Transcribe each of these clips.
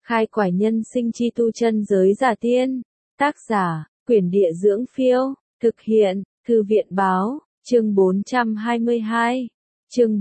Khai quải nhân sinh chi tu chân giới giả tiên. Tác giả, Quyển Địa Dưỡng Phiêu. Thực hiện, Thư viện Báo. Chương 422. Chương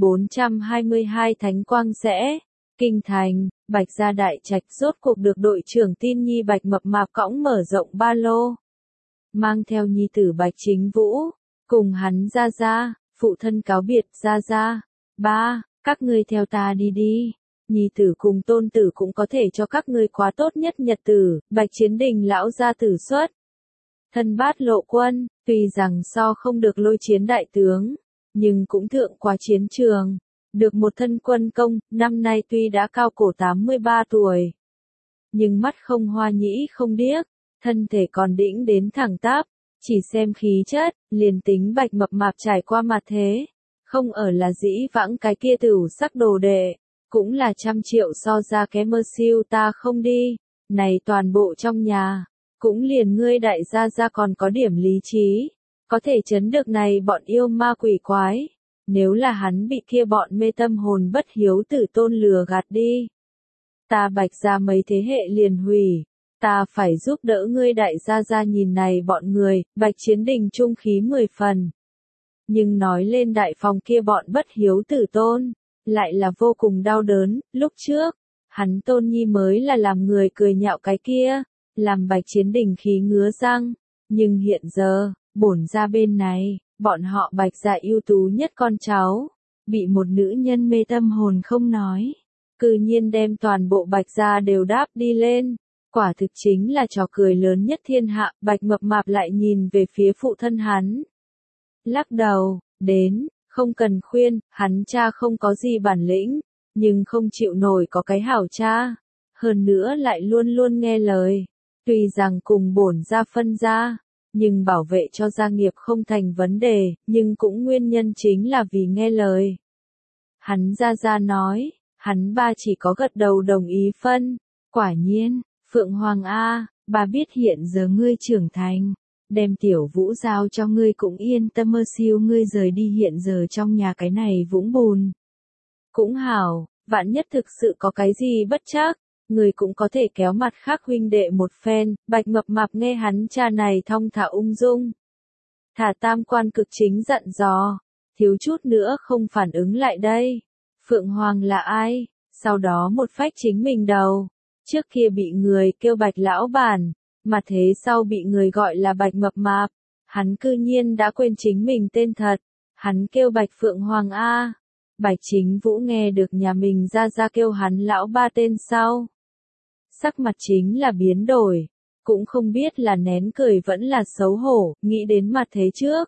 422 Thánh Quang Sẽ. Kinh thành, Bạch Gia đại trạch rốt cuộc được đội trưởng tin nhi Bạch mập mạp cõng mở rộng ba lô. Mang theo nhi tử Bạch Chính Vũ, cùng hắn ra ra, phụ thân cáo biệt ra ra. Ba, các ngươi theo ta đi đi. Nhi tử cùng tôn tử cũng có thể cho các ngươi quá tốt nhất nhật tử. Bạch Chiến Đình lão gia tử xuất thân bát lộ quân, tuy rằng so không được lôi chiến đại tướng, nhưng cũng thượng qua chiến trường, được một thân quân công. Năm nay tuy đã cao cổ 83 tuổi, nhưng mắt không hoa nhĩ không điếc, thân thể còn đĩnh đến thẳng tắp, chỉ xem khí chất, liền tính Bạch mập mạp trải qua mặt thế, không ở là dĩ vãng cái kia tửu sắc đồ đệ, cũng là 100 triệu so ra cái mơ siêu ta không đi, này toàn bộ trong nhà, cũng liền ngươi đại gia gia còn có điểm lý trí, có thể chấn được này bọn yêu ma quỷ quái, nếu là hắn bị kia bọn mê tâm hồn bất hiếu tử tôn lừa gạt đi. Ta Bạch gia mấy thế hệ liền hủy, ta phải giúp đỡ ngươi đại gia gia. Nhìn này bọn người, Bạch Chiến Đình trung khí 10 phần. Nhưng nói lên đại phòng kia bọn bất hiếu tử tôn, lại là vô cùng đau đớn. Lúc trước, hắn tôn nhi mới là làm người cười nhạo cái kia, làm Bạch Chiến Đình khí ngứa răng. Nhưng hiện giờ, bổn ra bên này, bọn họ Bạch gia ưu tú nhất con cháu, bị một nữ nhân mê tâm hồn không nói, cư nhiên đem toàn bộ Bạch gia đều đáp đi lên. Quả thực chính là trò cười lớn nhất thiên hạ. Bạch mập mạp lại nhìn về phía phụ thân hắn, lắc đầu, đến, không cần khuyên, hắn cha không có gì bản lĩnh, nhưng không chịu nổi có cái hảo cha, hơn nữa lại luôn luôn nghe lời. Tuy rằng cùng bổn gia phân gia, nhưng bảo vệ cho gia nghiệp không thành vấn đề, nhưng cũng nguyên nhân chính là vì nghe lời. Hắn ra nói, hắn ba chỉ có gật đầu đồng ý phân. Quả nhiên, Phượng Hoàng A, bà biết hiện giờ ngươi trưởng thành, đem Tiểu Vũ giao cho ngươi cũng yên tâm. Mơ siêu ngươi rời đi hiện giờ trong nhà cái này vũng bùn. Cũng hảo, vạn nhất thực sự có cái gì bất trắc, người cũng có thể kéo mặt khác huynh đệ một phen. Bạch mập mạp nghe hắn cha này thong thả ung dung, thả tam quan cực chính dặn dò, thiếu chút nữa không phản ứng lại đây. Phượng Hoàng là ai? Sau đó một phách chính mình đầu. Trước kia bị người kêu Bạch lão bản, mà thế sau bị người gọi là Bạch mập mạp, hắn cư nhiên đã quên chính mình tên thật, hắn kêu Bạch Phượng Hoàng A. Bạch Chính Vũ nghe được nhà mình ra kêu hắn lão ba tên sau, sắc mặt chính là biến đổi, cũng không biết là nén cười vẫn là xấu hổ. Nghĩ đến mặt thế trước,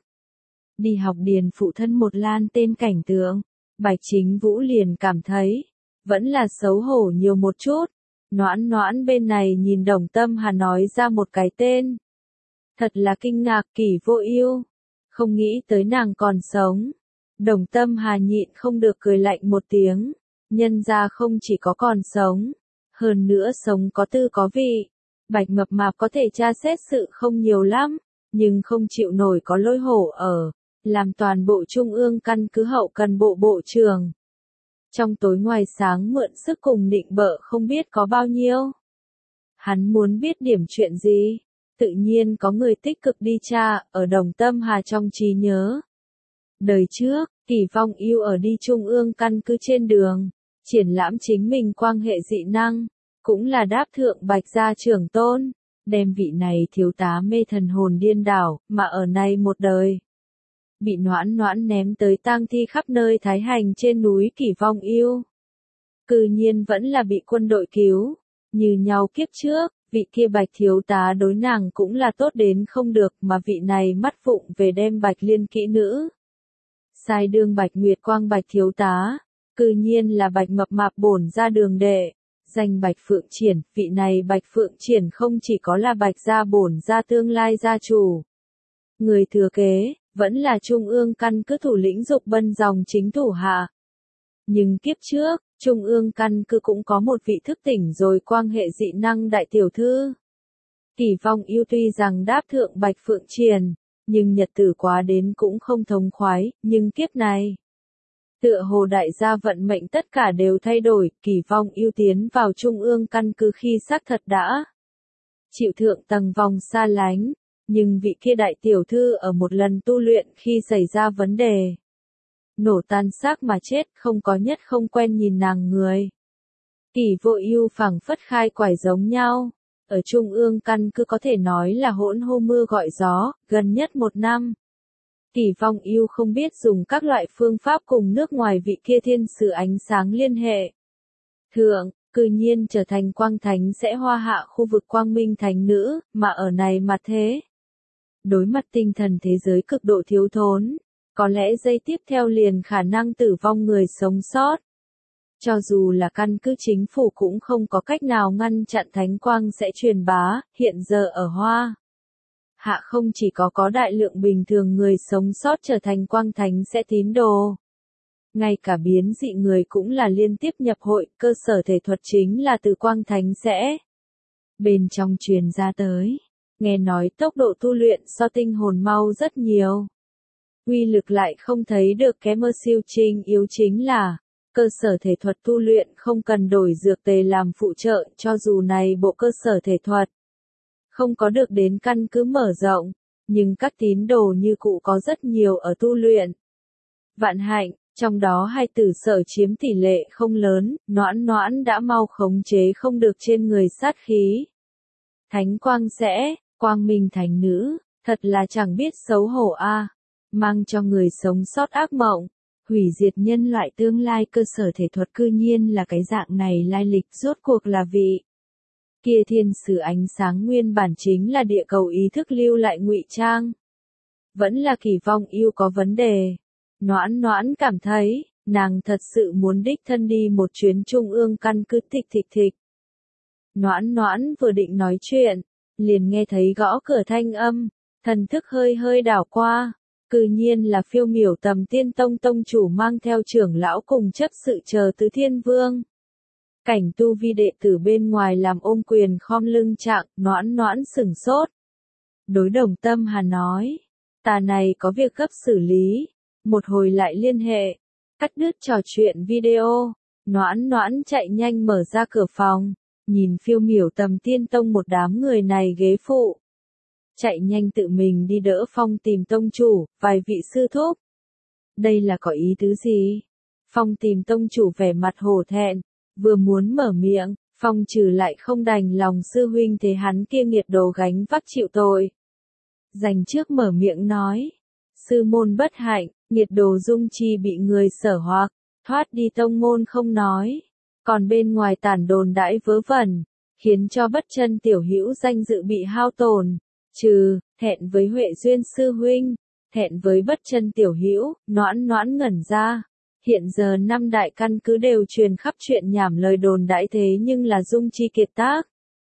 đi học điền phụ thân một lan tên cảnh tượng, Bạch Chính Vũ liền cảm thấy, vẫn là xấu hổ nhiều một chút. Noãn Noãn bên này nhìn Đồng Tâm Hà nói ra một cái tên, thật là kinh ngạc. Kỷ Vô Ưu, không nghĩ tới nàng còn sống. Đồng Tâm Hà nhịn không được cười lạnh một tiếng, nhân gia không chỉ có còn sống, hơn nữa sống có tư có vị. Bạch mập mạp có thể tra xét sự không nhiều lắm, nhưng không chịu nổi có Lôi Hổ ở, làm toàn bộ trung ương căn cứ hậu cần bộ bộ trưởng. Trong tối ngoài sáng mượn sức cùng nịnh bợ không biết có bao nhiêu. Hắn muốn biết điểm chuyện gì, tự nhiên có người tích cực đi tra. Ở Đồng Tâm Hà trong trí nhớ, đời trước, Kỷ Vong Ưu ở đi trung ương căn cứ trên đường, triển lãm chính mình quan hệ dị năng, cũng là đáp thượng Bạch gia trưởng tôn, đem vị này thiếu tá mê thần hồn điên đảo, mà ở này một đời, bị Noãn Noãn ném tới tang thi khắp nơi Thái Hành trên núi. Kỷ Vong Ưu cư nhiên vẫn là bị quân đội cứu, như nhau kiếp trước, vị kia Bạch thiếu tá đối nàng cũng là tốt đến không được, mà vị này mắt phụng về đem Bạch Liên kỹ nữ sai đương Bạch Nguyệt Quang Bạch thiếu tá, cư nhiên là Bạch mập mạp bổn ra đường đệ, danh Bạch Phượng Triển. Vị này Bạch Phượng Triển không chỉ có là Bạch gia bổn gia tương lai gia chủ, người thừa kế, vẫn là trung ương căn cứ thủ lĩnh Dục Bân dòng chính thủ hạ. Nhưng kiếp trước, trung ương căn cứ cũng có một vị thức tỉnh rồi quan hệ dị năng đại tiểu thư. Kỷ Vong Ưu tuy rằng đáp thượng Bạch Phượng Triển, nhưng nhật tử quá đến cũng không thống khoái. Nhưng kiếp này, Tựa hồ đại gia vận mệnh tất cả đều thay đổi, Kỳ Vong Ưu tiến vào trung ương căn cứ khi xác thật đã chịu thượng tầng vòng xa lánh, nhưng vị kia đại tiểu thư ở một lần tu luyện khi xảy ra vấn đề, nổ tan xác mà chết, không có nhất không quen nhìn nàng người. Kỳ Vô Ưu phảng phất khai quải giống nhau, ở trung ương căn cứ có thể nói là hỗn hô mưa gọi gió, gần nhất 1 năm. Kỳ Vong Ưu không biết dùng các loại phương pháp cùng nước ngoài vị kia thiên sử ánh sáng liên hệ. Thượng, cư nhiên trở thành quang thánh sẽ hoa hạ khu vực quang minh thánh nữ, mà ở này mà thế. Đối mặt tinh thần thế giới cực độ thiếu thốn, có lẽ giây tiếp theo liền khả năng tử vong người sống sót. Cho dù là căn cứ chính phủ cũng không có cách nào ngăn chặn thánh quang sẽ truyền bá, hiện giờ ở Hoa Hạ không chỉ có đại lượng bình thường người sống sót trở thành quang thánh sẽ tín đồ. Ngay cả biến dị người cũng là liên tiếp nhập hội, cơ sở thể thuật chính là từ quang thánh sẽ. Bên trong truyền ra tới, nghe nói tốc độ tu luyện so tinh hồn mau rất nhiều. Uy lực lại không thấy được kém siêu trình yếu chính là, cơ sở thể thuật tu luyện không cần đổi dược tề làm phụ trợ, cho dù này bộ cơ sở thể thuật không có được đến căn cứ mở rộng, nhưng các tín đồ như cụ có rất nhiều ở tu luyện. Vạn hạnh, trong đó hai tử sở chiếm tỷ lệ không lớn, Noãn Noãn đã mau khống chế không được trên người sát khí. Thánh quang sẽ, quang minh thánh nữ, thật là chẳng biết xấu hổ a, mang cho người sống sót ác mộng, hủy diệt nhân loại tương lai cơ sở thể thuật cư nhiên là cái dạng này lai lịch rốt cuộc là vị. Kia thiên sử ánh sáng nguyên bản chính là địa cầu ý thức lưu lại ngụy trang. Vẫn là Kỳ Vong Ưu có vấn đề. Noãn Noãn cảm thấy, nàng thật sự muốn đích thân đi một chuyến trung ương căn cứ thịch. Noãn Noãn vừa định nói chuyện, liền nghe thấy gõ cửa thanh âm, thần thức hơi đảo qua, cư nhiên là Phiêu Miểu Tầm Tiên Tông tông chủ mang theo trưởng lão cùng chấp sự chờ Tứ Thiên Vương. Cảnh tu vi đệ tử bên ngoài làm ôm quyền khom lưng trạng, Noãn Noãn sửng sốt. Đối Đồng Tâm Hà nói, ta này có việc gấp xử lý, một hồi lại liên hệ, cắt đứt trò chuyện video, Noãn Noãn chạy nhanh mở ra cửa phòng, nhìn Phiêu Miểu Tầm Tiên Tông một đám người này ghế phụ. Chạy nhanh tự mình đi đỡ Phong tìm tông chủ, vài vị sư thúc. Đây là có ý tứ gì? Phong tìm tông chủ vẻ mặt hổ thẹn, vừa muốn mở miệng, Phong trừ lại không đành lòng sư huynh thế hắn kia nghiệt đồ gánh vác chịu tội. Dành trước mở miệng nói, sư môn bất hạnh, nghiệt đồ Dung Chi bị người sở hoặc, thoát đi tông môn không nói, còn bên ngoài tản đồn đãi vớ vẩn, khiến cho bất chân tiểu hữu danh dự bị hao tổn. Thẹn với Huệ Duyên sư huynh, thẹn với bất chân tiểu hữu, Noãn Noãn ngẩn ra. Hiện giờ 5 đại căn cứ đều truyền khắp chuyện nhảm lời đồn đãi thế nhưng là Dung Chi kiệt tác.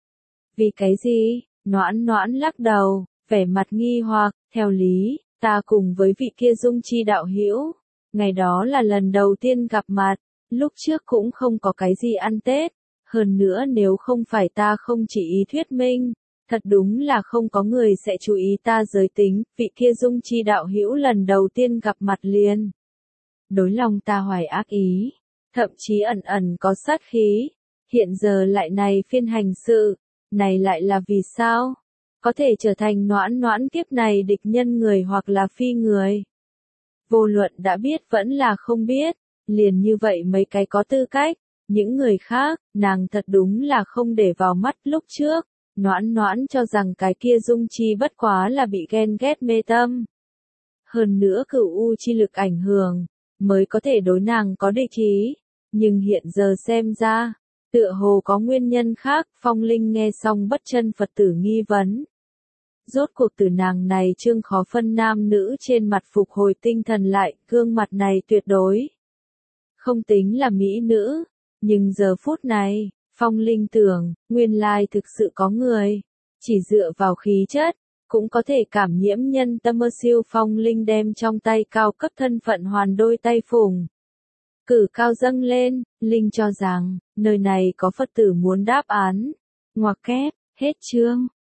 Vì cái gì? Noãn Noãn lắc đầu, vẻ mặt nghi hoặc, theo lý, ta cùng với vị kia Dung Chi đạo hữu, ngày đó là lần đầu tiên gặp mặt, lúc trước cũng không có cái gì ăn Tết, hơn nữa nếu không phải ta không chỉ ý thuyết minh, thật đúng là không có người sẽ chú ý ta giới tính, vị kia Dung Chi đạo hữu lần đầu tiên gặp mặt liền. Đối lòng ta hoài ác ý, thậm chí ẩn ẩn có sát khí, hiện giờ lại này phiên hành sự, này lại là vì sao? Có thể trở thành Noãn Noãn kiếp này địch nhân người hoặc là phi người. Vô luận đã biết vẫn là không biết, liền như vậy mấy cái có tư cách, những người khác, nàng thật đúng là không để vào mắt lúc trước. Noãn Noãn cho rằng cái kia Dung Chi bất quá là bị ghen ghét mê tâm. Hơn nữa cửu u chi lực ảnh hưởng, mới có thể đối nàng có địch ý. Nhưng hiện giờ xem ra, tựa hồ có nguyên nhân khác, Phong Linh nghe xong bất chân Phật tử nghi vấn. Rốt cuộc từ nàng này trương khó phân nam nữ trên mặt phục hồi tinh thần lại, gương mặt này tuyệt đối không tính là mỹ nữ, nhưng giờ phút này, Phong Linh tưởng, nguyên lai thực sự có người, chỉ dựa vào khí chất, cũng có thể cảm nhiễm nhân tâm siêu. Phong Linh đem trong tay cao cấp thân phận hoàn đôi tay phùng. Cử cao dâng lên, Linh cho rằng, nơi này có Phật tử muốn đáp án. Ngoặc kép, hết chương.